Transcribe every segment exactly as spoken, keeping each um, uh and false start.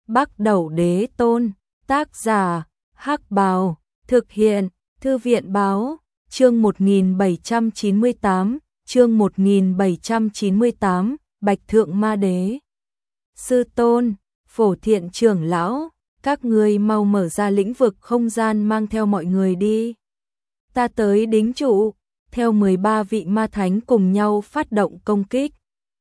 Bắc Đẩu Đế Tôn, tác giả, Hắc Bào, thực hiện, Thư viện Báo, chương một nghìn bảy trăm chín mươi tám, chương một nghìn bảy trăm chín mươi tám, Bạch Thượng Ma Đế. Sư Tôn, Phổ Thiện trưởng lão, các ngươi mau mở ra lĩnh vực không gian mang theo mọi người đi. Ta tới đính trụ, theo mười ba vị ma thánh cùng nhau phát động công kích.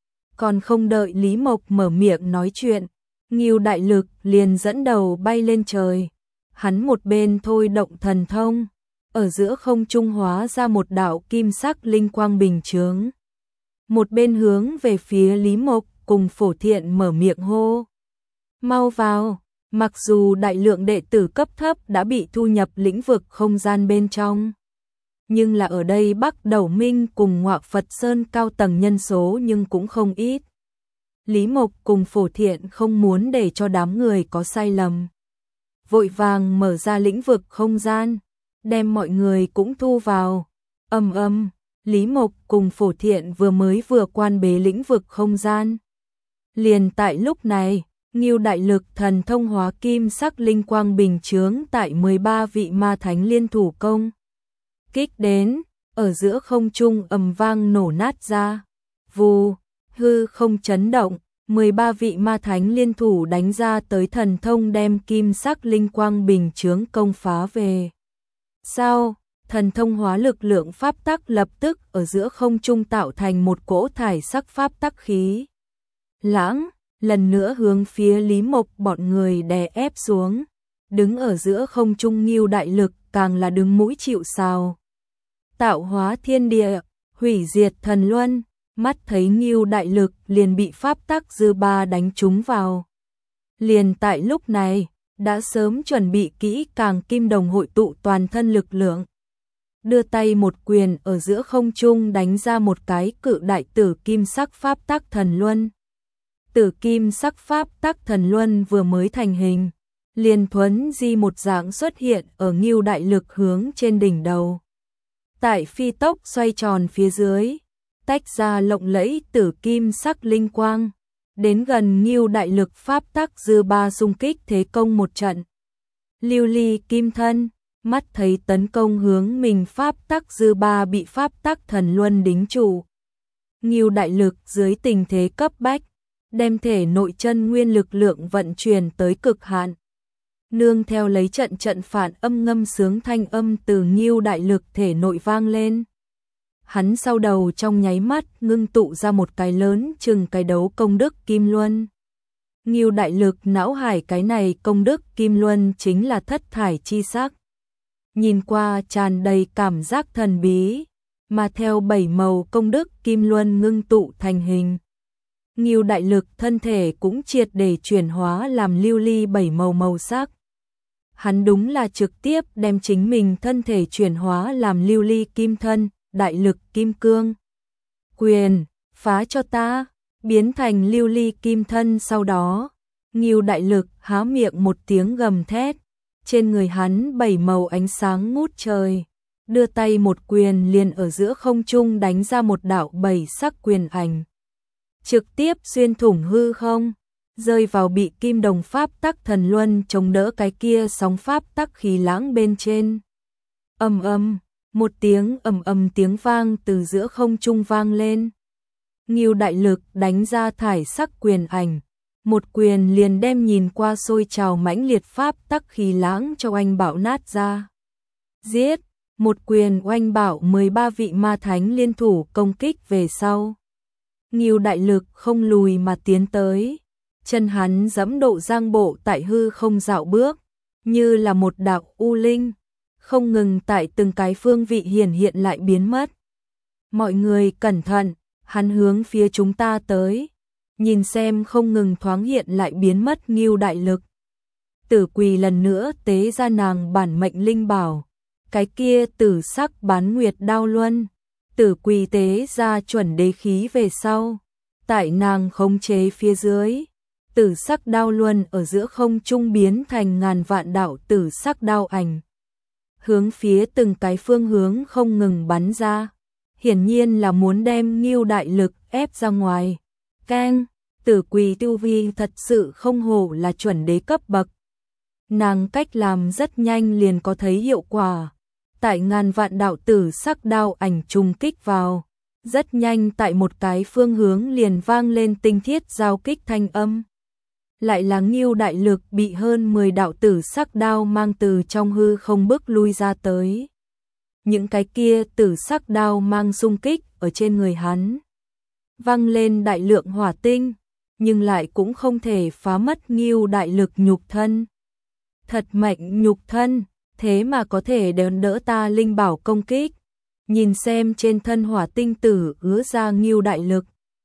Còn không đợi Lý Mộc mở miệng nói chuyện, Ngưu Đại Lực liền dẫn đầu bay lên trời. Hắn một bên thôi động thần thông, ở giữa không trung hóa ra một đạo kim sắc linh quang bình chướng. Một bên hướng về phía Lý Mộc cùng Phổ Thiện mở miệng hô. Mau vào, mặc dù đại lượng đệ tử cấp thấp đã bị thu nhập lĩnh vực không gian bên trong. Nhưng là ở đây Bắc Đẩu Minh cùng Ngọa Phật Sơn cao tầng nhân số nhưng cũng không ít. Lý Mộc cùng Phổ Thiện không muốn để cho đám người có sai lầm. Vội vàng mở ra lĩnh vực không gian, đem mọi người cũng thu vào. Ầm ầm, Lý Mộc cùng Phổ Thiện vừa mới vừa quan bế lĩnh vực không gian. Liền tại lúc này, Ngưu Đại Lực thần thông hóa kim sắc linh quang bình chướng tại mười ba vị ma thánh liên thủ công kích đến, ở giữa không trung ầm vang nổ nát ra. Vù, hư không chấn động, mười ba vị ma thánh liên thủ đánh ra tới thần thông đem kim sắc linh quang bình chướng công phá về. Sau, thần thông hóa lực lượng pháp tắc lập tức ở giữa không trung tạo thành một cỗ thải sắc pháp tắc khí lãng, lần nữa hướng phía Lý Mộc bọn người đè ép xuống. Đứng ở giữa không trung Ngưu Đại Lực càng là đứng mũi chịu sào. Tạo hóa thiên địa, hủy diệt thần luân, mắt thấy Ngưu Đại Lực liền bị pháp tắc dư ba đánh trúng vào. Liền tại lúc này, đã sớm chuẩn bị kỹ càng kim đồng hội tụ toàn thân lực lượng. Đưa tay một quyền ở giữa không trung đánh ra một cái cự đại tử kim sắc pháp tắc thần luân. Tử kim sắc pháp tắc thần luân vừa mới thành hình, liền thuấn di một dạng xuất hiện ở Ngưu Đại Lực hướng trên đỉnh đầu. Tại phi tốc xoay tròn phía dưới, tách ra lộng lẫy tử kim sắc linh quang, đến gần Ngưu Đại Lực pháp tắc dư ba xung kích thế công một trận. Lưu ly kim thân, mắt thấy tấn công hướng mình pháp tắc dư ba bị pháp tắc thần luân đính trụ. Ngưu Đại Lực dưới tình thế cấp bách, đem thể nội chân nguyên lực lượng vận chuyển tới cực hạn. Nương theo lấy trận trận phản âm ngâm sướng thanh âm từ Ngưu Đại Lực thể nội vang lên. Hắn sau đầu trong nháy mắt ngưng tụ ra một cái lớn chừng cái đấu công đức kim luân. Ngưu Đại Lực não hải cái này công đức kim luân chính là thất thải chi sắc. Nhìn qua tràn đầy cảm giác thần bí, mà theo bảy màu công đức kim luân ngưng tụ thành hình. Ngưu Đại Lực thân thể cũng triệt để chuyển hóa làm lưu ly bảy màu màu sắc. Hắn đúng là trực tiếp đem chính mình thân thể chuyển hóa làm lưu ly kim thân, đại lực kim cương. Quyền, phá cho ta, biến thành lưu ly kim thân sau đó. Ngưu Đại Lực há miệng một tiếng gầm thét, trên người hắn bảy màu ánh sáng ngút trời. Đưa tay một quyền liền ở giữa không trung đánh ra một đạo bảy sắc quyền ảnh. Trực tiếp xuyên thủng hư không, rơi vào bị kim đồng pháp tắc thần luân chống đỡ cái kia sóng pháp tắc khí lãng bên trên. Ầm ầm, một tiếng ầm ầm tiếng vang từ giữa không trung vang lên. Ngưu Đại Lực đánh ra thải sắc quyền ảnh, một quyền liền đem nhìn qua sôi trào mãnh liệt pháp tắc khí lãng cho oanh bạo nát ra. Giết, một quyền oanh bạo mười ba vị ma thánh liên thủ công kích về sau. Ngưu Đại Lực không lùi mà tiến tới, chân hắn giẫm độ giang bộ tại hư không dạo bước, như là một đạo u linh, không ngừng tại từng cái phương vị hiển hiện lại biến mất. Mọi người cẩn thận, hắn hướng phía chúng ta tới, nhìn xem không ngừng thoáng hiện lại biến mất Ngưu Đại Lực. Tử Quỳ lần nữa tế ra nàng bản mệnh linh bảo, cái kia tử sắc bán nguyệt đao luân. Tử Quỳ tế ra chuẩn đế khí về sau, tại nàng khống chế phía dưới, tử sắc đao luân ở giữa không trung biến thành ngàn vạn đạo tử sắc đao ảnh, hướng phía từng cái phương hướng không ngừng bắn ra, hiển nhiên là muốn đem Ngưu Đại Lực ép ra ngoài. Keng, Tử Quỳ tu vi thật sự không hổ là chuẩn đế cấp bậc. Nàng cách làm rất nhanh liền có thấy hiệu quả. Tại ngàn vạn đạo tử sắc đao ảnh trùng kích vào, rất nhanh tại một cái phương hướng liền vang lên tinh thiết giao kích thanh âm. Lại là Ngưu Đại Lực bị hơn mười đạo tử sắc đao mang từ trong hư không bước lui ra tới. Những cái kia tử sắc đao mang xung kích ở trên người hắn, vang lên đại lượng hỏa tinh, nhưng lại cũng không thể phá mất Ngưu Đại Lực nhục thân. Thật mạnh nhục thân, thế mà có thể đón đỡ ta linh bảo công kích. Nhìn xem trên thân hỏa tinh tử ứa ra Ngưu Đại Lực.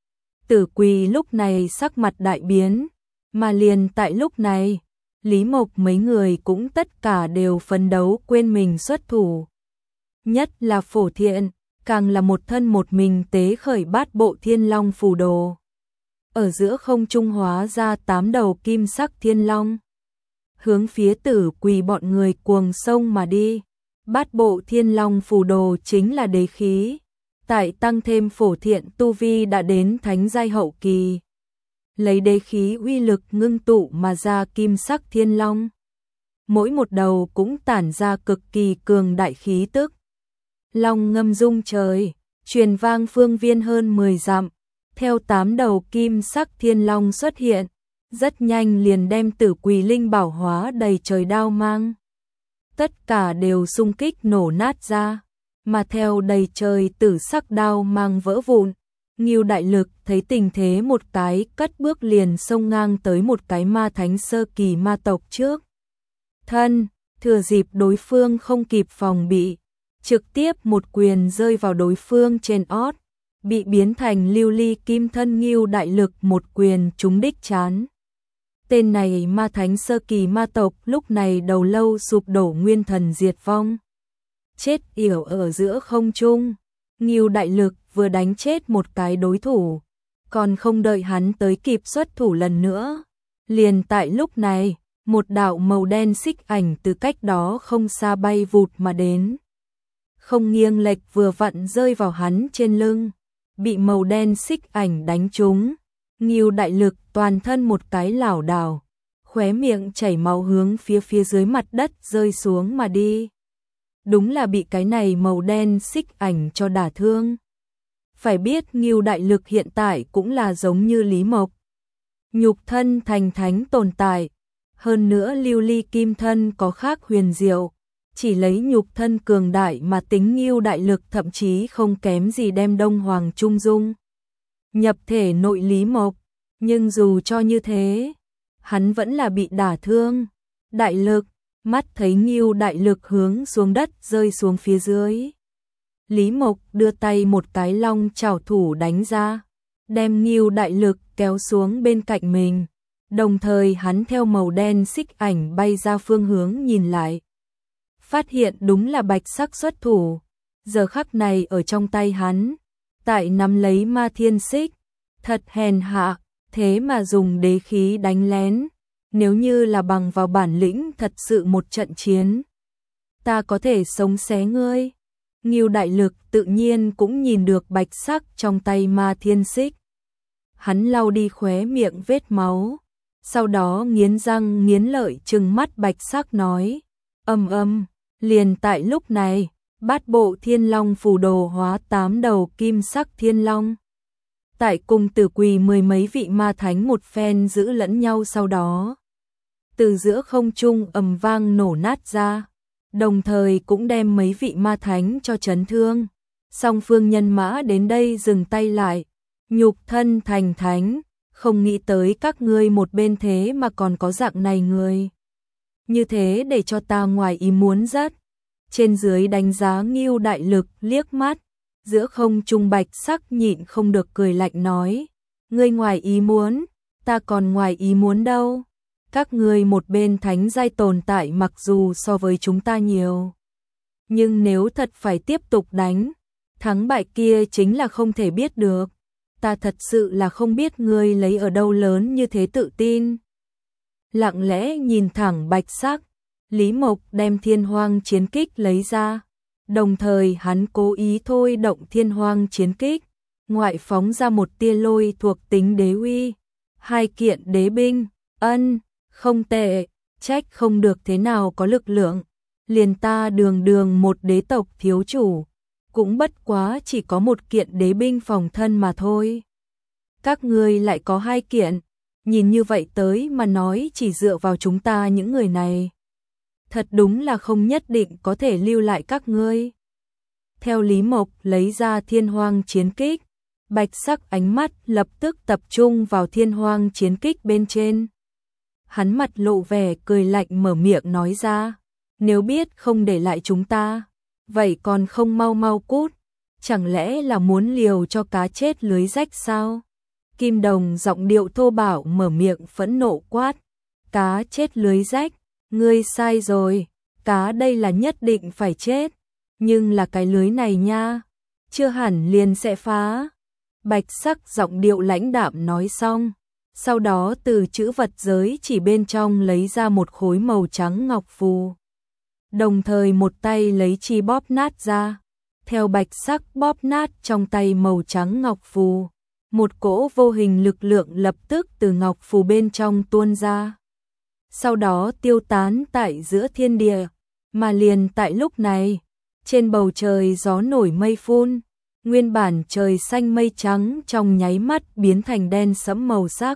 Tử Quỳ lúc này sắc mặt đại biến, mà liền tại lúc này, Lý Mộc mấy người cũng tất cả đều phấn đấu quên mình xuất thủ. Nhất là Phổ Thiện, càng là một thân một mình tế khởi bát bộ thiên long phù đồ. Ở giữa không trung hóa ra tám đầu kim sắc thiên long, hướng phía Tử Quỳ bọn người cuồng sông mà đi. Bát bộ thiên long phù đồ chính là đế khí, tại tăng thêm Phổ Thiện tu vi đã đến thánh giai hậu kỳ. Lấy đế khí uy lực ngưng tụ mà ra kim sắc thiên long. Mỗi một đầu cũng tản ra cực kỳ cường đại khí tức. Long ngâm rung trời, truyền vang phương viên hơn mười dặm, theo tám đầu kim sắc thiên long xuất hiện, rất nhanh liền đem Tử Quỳ linh bảo hóa đầy trời đao mang. Tất cả đều xung kích nổ nát ra, mà theo đầy trời tử sắc đao mang vỡ vụn, Ngưu Đại Lực thấy tình thế một cái cất bước liền xông ngang tới một cái ma thánh sơ kỳ ma tộc trước. Thân, thừa dịp đối phương không kịp phòng bị, trực tiếp một quyền rơi vào đối phương trên ót, bị biến thành lưu ly kim thân Ngưu Đại Lực một quyền trúng đích chán. Tên này ma thánh sơ kỳ ma tộc lúc này đầu lâu sụp đổ nguyên thần diệt vong. Chết yểu ở giữa không trung, Ngưu Đại Lực vừa đánh chết một cái đối thủ, còn không đợi hắn tới kịp xuất thủ lần nữa. Liền tại lúc này, một đạo màu đen xích ảnh từ cách đó không xa bay vụt mà đến. Không nghiêng lệch vừa vặn rơi vào hắn trên lưng, bị màu đen xích ảnh đánh trúng. Ngưu Đại Lực toàn thân một cái lảo đảo, khóe miệng chảy máu hướng phía phía dưới mặt đất rơi xuống mà đi. Đúng là bị cái này màu đen xích ảnh cho đả thương. Phải biết Ngưu Đại Lực hiện tại cũng là giống như Lý Mộc, nhục thân thành thánh tồn tại, hơn nữa lưu ly kim thân có khác huyền diệu, chỉ lấy nhục thân cường đại mà tính Ngưu Đại Lực thậm chí không kém gì đem Đông Hoàng Trung Dung nhập thể nội Lý Mộc, nhưng dù cho như thế, hắn vẫn là bị đả thương. Đại Lực, mắt thấy Ngưu Đại Lực hướng xuống đất rơi xuống phía dưới. Lý Mộc đưa tay một cái long chảo thủ đánh ra, đem Ngưu Đại Lực kéo xuống bên cạnh mình, đồng thời hắn theo màu đen xích ảnh bay ra phương hướng nhìn lại. Phát hiện đúng là bạch sắc xuất thủ, giờ khắc này ở trong tay hắn, tại nắm lấy ma thiên xích, thật hèn hạ, thế mà dùng đế khí đánh lén, nếu như là bằng vào bản lĩnh thật sự một trận chiến, ta có thể sống xé ngươi. Ngưu Đại Lực tự nhiên cũng nhìn được bạch sắc trong tay ma thiên xích. Hắn lau đi khóe miệng vết máu, sau đó nghiến răng nghiến lợi trừng mắt bạch sắc nói, âm âm, liền tại lúc này, bát bộ thiên long phù đồ hóa tám đầu kim sắc thiên long. Tại cùng Tử Quỳ mười mấy vị ma thánh một phen giữ lẫn nhau sau đó, từ giữa không trung ầm vang nổ nát ra, đồng thời cũng đem mấy vị ma thánh cho chấn thương. Song phương nhân mã đến đây dừng tay lại, nhục thân thành thánh, không nghĩ tới các ngươi một bên thế mà còn có dạng này người. Như thế để cho ta ngoài ý muốn rất. Trên dưới đánh giá Ngưu Đại Lực liếc mắt, giữa không trung bạch sắc nhịn không được cười lạnh nói, ngươi ngoài ý muốn, ta còn ngoài ý muốn đâu. Các ngươi một bên thánh giai tồn tại mặc dù so với chúng ta nhiều, nhưng nếu thật phải tiếp tục đánh, thắng bại kia chính là không thể biết được. Ta thật sự là không biết ngươi lấy ở đâu lớn như thế tự tin. Lặng lẽ nhìn thẳng bạch sắc, Lý Mộc đem thiên hoang chiến kích lấy ra, đồng thời hắn cố ý thôi động thiên hoang chiến kích, ngoại phóng ra một tia lôi thuộc tính đế uy. Hai kiện đế binh, ân, không tệ, trách không được thế nào có lực lượng. Liền ta đường đường một đế tộc thiếu chủ, cũng bất quá chỉ có một kiện đế binh phòng thân mà thôi. Các ngươi lại có hai kiện, nhìn như vậy tới mà nói chỉ dựa vào chúng ta những người này. Thật đúng là không nhất định có thể lưu lại các ngươi. Theo Lý Mộc lấy ra thiên hoang chiến kích, bạch sắc ánh mắt lập tức tập trung vào thiên hoang chiến kích bên trên. Hắn mặt lộ vẻ cười lạnh mở miệng nói ra, nếu biết không để lại chúng ta, vậy còn không mau mau cút, chẳng lẽ là muốn liều cho cá chết lưới rách sao? Kim Đồng giọng điệu thô bạo mở miệng phẫn nộ quát, cá chết lưới rách, ngươi sai rồi, cá đây là nhất định phải chết, nhưng là cái lưới này nha, chưa hẳn liền sẽ phá. Bạch sắc giọng điệu lãnh đạm nói xong, sau đó từ chữ vật giới chỉ bên trong lấy ra một khối màu trắng ngọc phù. Đồng thời một tay lấy chi bóp nát ra, theo bạch sắc bóp nát trong tay màu trắng ngọc phù, một cỗ vô hình lực lượng lập tức từ ngọc phù bên trong tuôn ra. Sau đó tiêu tán tại giữa thiên địa, mà liền tại lúc này, trên bầu trời gió nổi mây phun, nguyên bản trời xanh mây trắng trong nháy mắt biến thành đen sẫm màu sắc.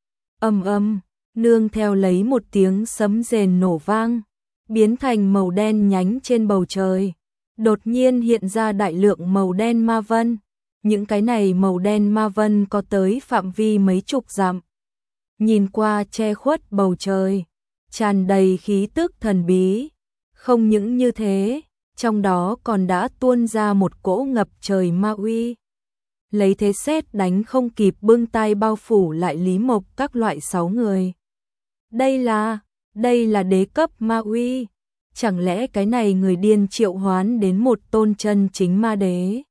Ầm ầm, nương theo lấy một tiếng sấm rền nổ vang, biến thành màu đen nhánh trên bầu trời, đột nhiên hiện ra đại lượng màu đen ma vân. Những cái này màu đen ma vân có tới phạm vi mấy chục dặm. Nhìn qua che khuất bầu trời, tràn đầy khí tức thần bí. Không những như thế, trong đó còn đã tuôn ra một cỗ ngập trời ma uy. Lấy thế sét đánh không kịp bưng tay bao phủ lại Lý Mộc các loại sáu người. Đây là, đây là đế cấp ma uy. Chẳng lẽ cái này người điên triệu hoán đến một tôn chân chính ma đế?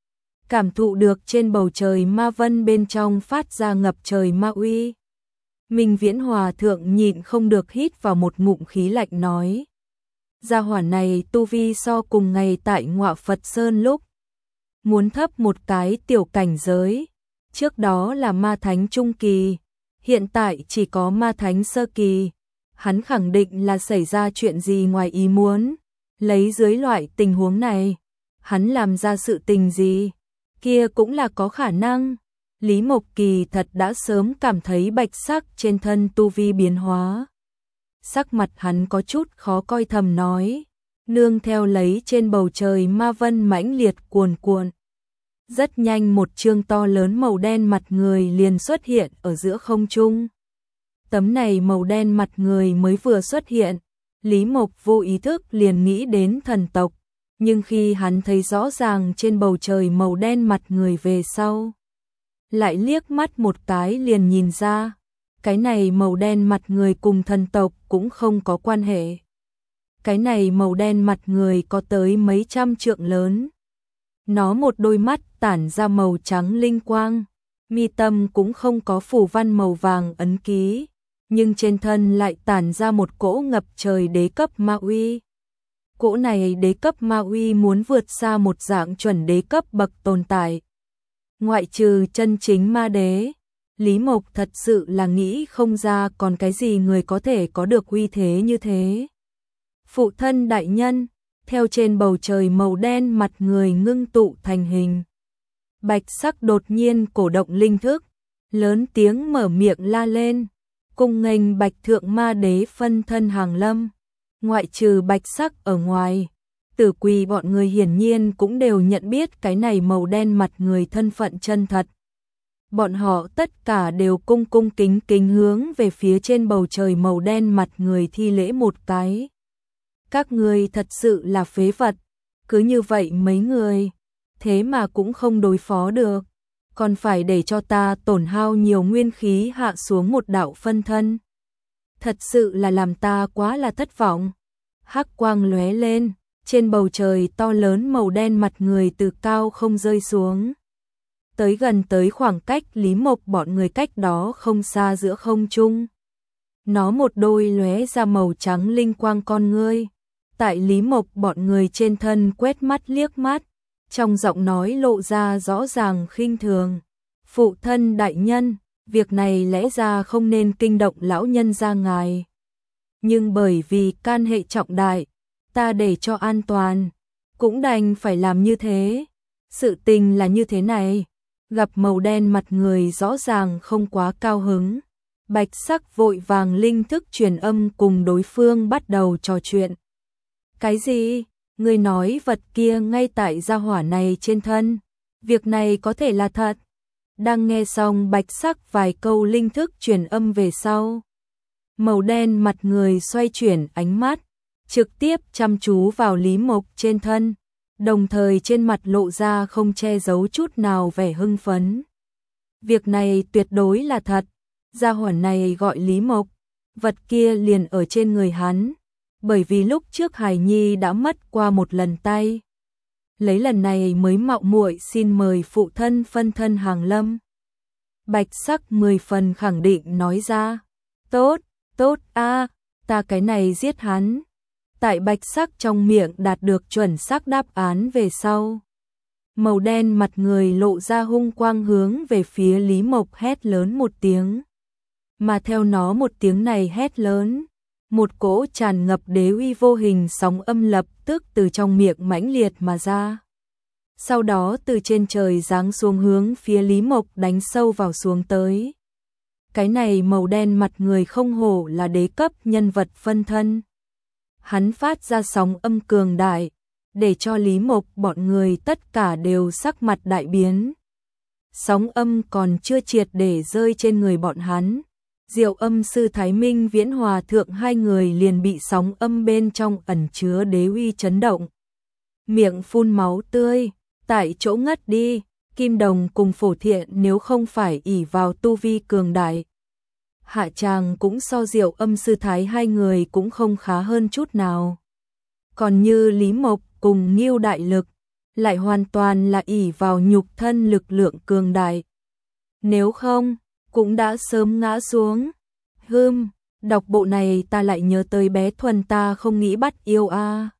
Cảm thụ được trên bầu trời ma vân bên trong phát ra ngập trời ma uy. Minh Viễn Hòa thượng nhịn không được hít vào một ngụm khí lạnh nói. Gia hỏa này tu vi so cùng ngày tại Ngọa Phật Sơn lúc. Muốn thấp một cái tiểu cảnh giới. Trước đó là ma thánh trung kỳ. Hiện tại chỉ có ma thánh sơ kỳ. Hắn khẳng định là xảy ra chuyện gì ngoài ý muốn. Lấy dưới loại tình huống này, hắn làm ra sự tình gì? Kia cũng là có khả năng. Lý Mộc Kỳ thật đã sớm cảm thấy bạch sắc trên thân tu vi biến hóa. Sắc mặt hắn có chút khó coi thầm nói, nương theo lấy trên bầu trời ma vân mãnh liệt cuồn cuộn. Rất nhanh một chương to lớn màu đen mặt người liền xuất hiện ở giữa không trung. Tấm này màu đen mặt người mới vừa xuất hiện, Lý Mộc vô ý thức liền nghĩ đến thần tộc. Nhưng khi hắn thấy rõ ràng trên bầu trời màu đen mặt người về sau, lại liếc mắt một cái liền nhìn ra, cái này màu đen mặt người cùng thần tộc cũng không có quan hệ. Cái này màu đen mặt người có tới mấy trăm trượng lớn. Nó một đôi mắt tản ra màu trắng linh quang, mi tâm cũng không có phù văn màu vàng ấn ký, nhưng trên thân lại tản ra một cỗ ngập trời đế cấp ma uy. Cỗ này đế cấp ma uy muốn vượt xa một dạng chuẩn đế cấp bậc tồn tại. Ngoại trừ chân chính ma đế, Lý Mộc thật sự là nghĩ không ra còn cái gì người có thể có được uy thế như thế. Phụ thân đại nhân, theo trên bầu trời màu đen mặt người ngưng tụ thành hình. Bạch sắc đột nhiên cổ động linh thức, lớn tiếng mở miệng la lên, cung nghênh bạch thượng ma đế phân thân hàng lâm. Ngoại trừ bạch sắc ở ngoài, Tử Quỳ bọn người hiển nhiên cũng đều nhận biết cái này màu đen mặt người thân phận chân thật. Bọn họ tất cả đều cung cung kính kính hướng về phía trên bầu trời màu đen mặt người thi lễ một cái. Các ngươi thật sự là phế vật, cứ như vậy mấy người, thế mà cũng không đối phó được, còn phải để cho ta tổn hao nhiều nguyên khí hạ xuống một đạo phân thân. Thật sự là làm ta quá là thất vọng. Hắc quang lóe lên, trên bầu trời to lớn màu đen mặt người từ cao không rơi xuống. Tới gần tới khoảng cách Lý Mộc bọn người cách đó không xa giữa không trung. Nó một đôi lóe ra màu trắng linh quang con ngươi. Tại Lý Mộc bọn người trên thân quét mắt liếc mắt, trong giọng nói lộ ra rõ ràng khinh thường. Phụ thân đại nhân, việc này lẽ ra không nên kinh động lão nhân gia ngài. Nhưng bởi vì can hệ trọng đại, ta để cho an toàn, cũng đành phải làm như thế. Sự tình là như thế này, gặp màu đen mặt người rõ ràng không quá cao hứng. Bạch Sắc vội vàng linh thức truyền âm cùng đối phương bắt đầu trò chuyện. Cái gì? Ngươi nói vật kia ngay tại gia hỏa này trên thân. Việc này có thể là thật. Đang nghe xong Bạch Sắc vài câu linh thức truyền âm về sau. Màu đen mặt người xoay chuyển ánh mắt, trực tiếp chăm chú vào Lý Mộc trên thân, đồng thời trên mặt lộ ra không che giấu chút nào vẻ hưng phấn. Việc này tuyệt đối là thật, gia hỏa này gọi Lý Mộc, vật kia liền ở trên người hắn, bởi vì lúc trước Hải Nhi đã mất qua một lần tay. Lấy lần này mới mạo muội xin mời phụ thân phân thân hàng lâm. Bạch Sắc mười phần khẳng định nói ra, tốt, tốt a, ta cái này giết hắn. Tại Bạch Sắc trong miệng đạt được chuẩn xác đáp án về sau. Màu đen mặt người lộ ra hung quang hướng về phía Lý Mộc hét lớn một tiếng. Mà theo nó một tiếng này hét lớn, một cỗ tràn ngập đế uy vô hình sóng âm lập tức từ trong miệng mãnh liệt mà ra. Sau đó từ trên trời giáng xuống hướng phía Lý Mộc đánh sâu vào xuống tới. Cái này màu đen mặt người không hổ là đế cấp nhân vật phân thân. Hắn phát ra sóng âm cường đại, để cho Lý Mộc bọn người tất cả đều sắc mặt đại biến. Sóng âm còn chưa triệt để rơi trên người bọn hắn. Diệu Âm sư Thái Minh Viễn Hòa thượng hai người liền bị sóng âm bên trong ẩn chứa đế uy chấn động. Miệng phun máu tươi, tại chỗ ngất đi. Kim Đồng cùng Phổ Thiện nếu không phải ỷ vào tu vi cường đại, hạ tràng cũng so Diệu Âm sư Thái hai người cũng không khá hơn chút nào. Còn như Lý Mộc cùng Ngưu Đại Lực, lại hoàn toàn là ỷ vào nhục thân lực lượng cường đại. Nếu không, cũng đã sớm ngã xuống. Hừm, đọc bộ này ta lại nhớ tới bé Thuần ta không nghĩ bắt yêu a.